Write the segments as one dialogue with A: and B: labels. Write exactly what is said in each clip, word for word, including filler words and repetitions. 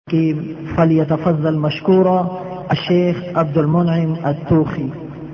A: فليتفضل مشكورا الشيخ عبد المنعم التوخي.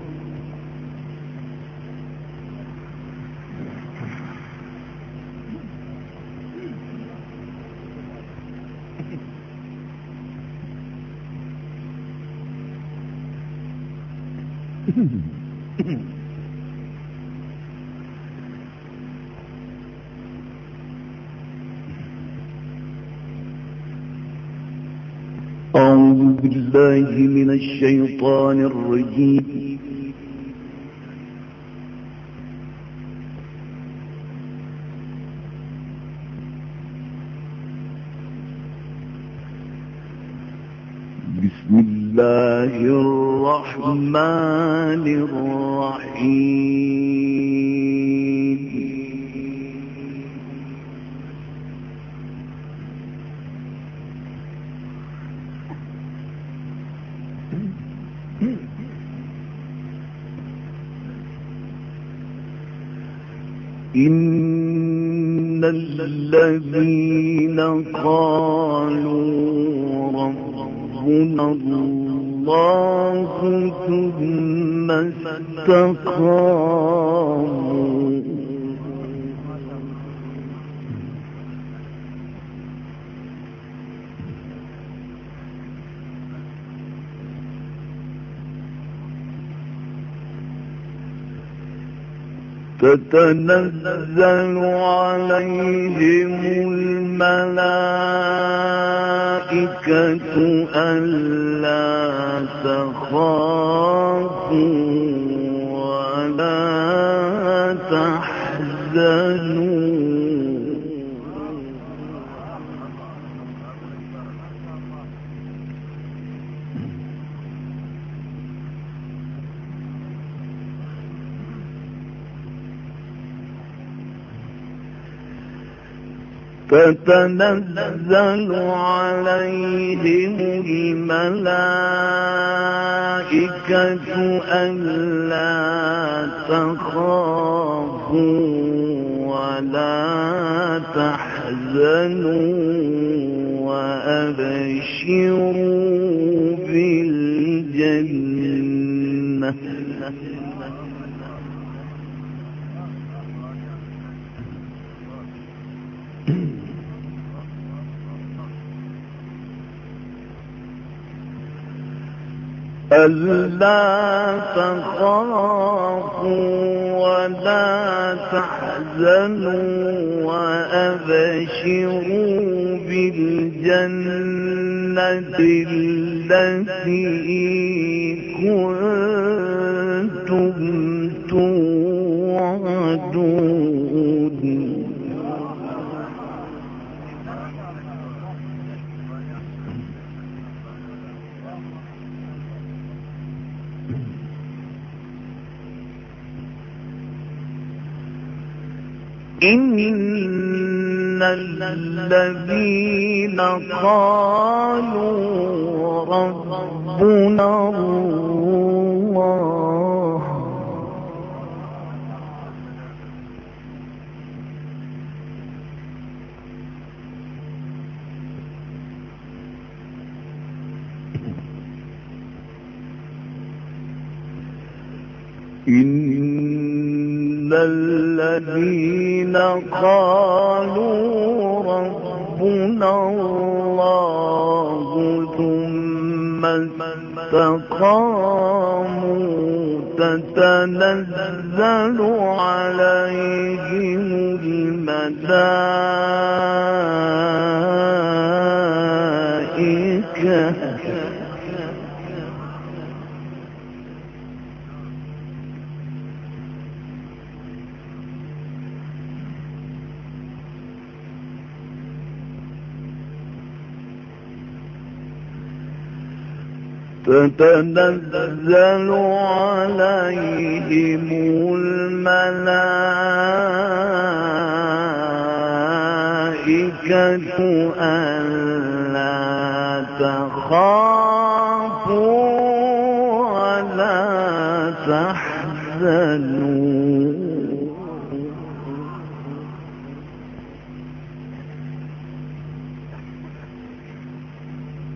B: أعوذ بالله من الشيطان الرجيم. بسم الله الرحمن الرحيم. إن الذين قالوا ربنا الله ثم استقاموا تتنزل عليهم الملائكة ألا تخافوا ولا تحزنوا تتنزل عليهم الملائكة ألا تخافوا ولا تحزنوا وأبشروا بالجنة ألا تخافوا ولا تحزنوا وأبشروا بالجنة التي كنتم توعدون. إن الذين قالوا ربنا الله إن الذين قالوا ربنا الله ثم استقاموا تتنزل عليهم الملائكة تتنزل عليهم الملائكة ألا تخافوا ولا تحزنوا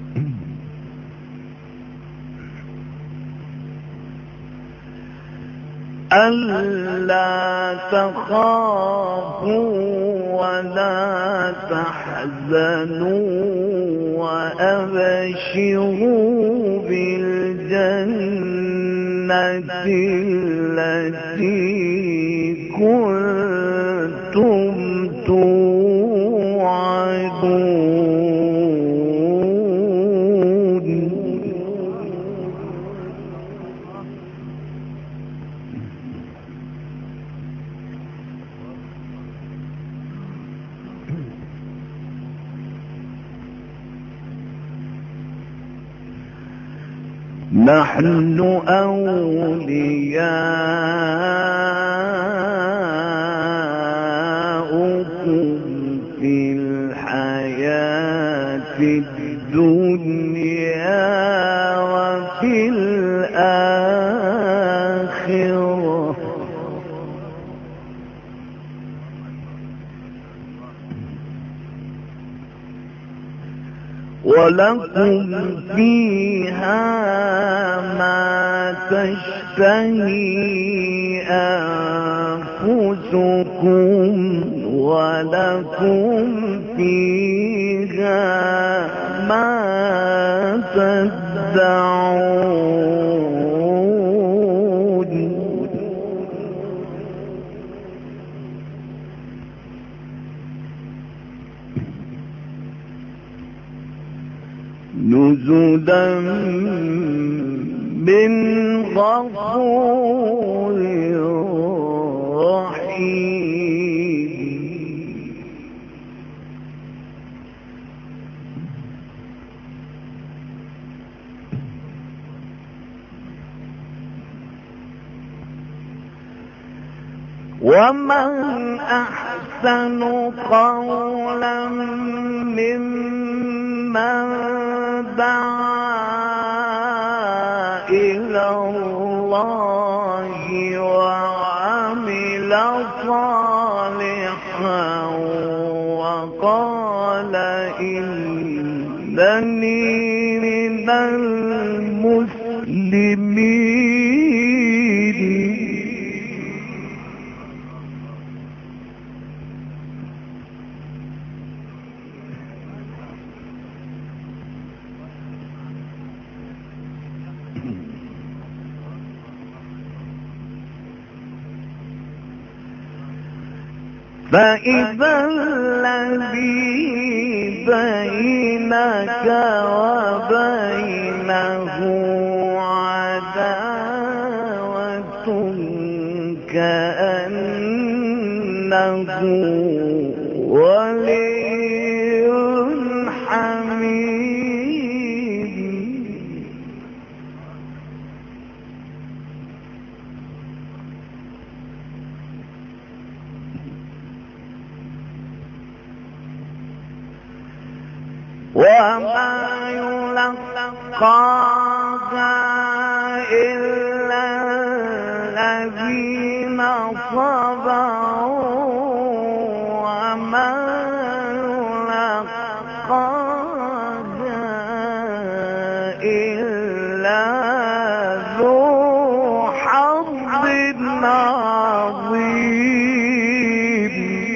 B: ألا تخافوا ولا تحزنوا وأبشروا بالجنة التي كنتم توعدون. نحن أولياؤكم في الحياة الدنيا وفي الآخرة ولكم فيها ما تشتهي أنفسكم ولكم فيها ما تدعون. نزلا من غفور رحيم. ومن أحسن قولا ممن دعا إلى الله وعمل صالحا وقال إنني من المسلمين. فإذا الذي بينك وبينه عداوة كأنه ولي حميم. وما يلقاها إلا الذين صبروا وما يلقاها إلا ذو حظ عظيم.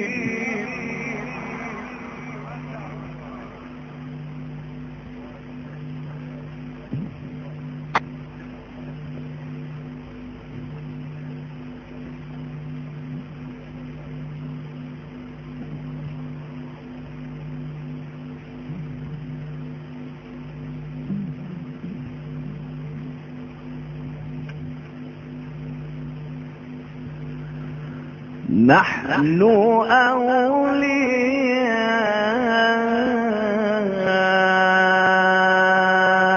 B: نحن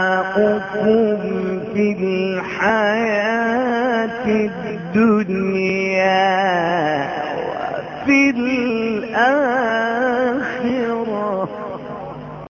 B: أولياؤكم في الحياة الدنيا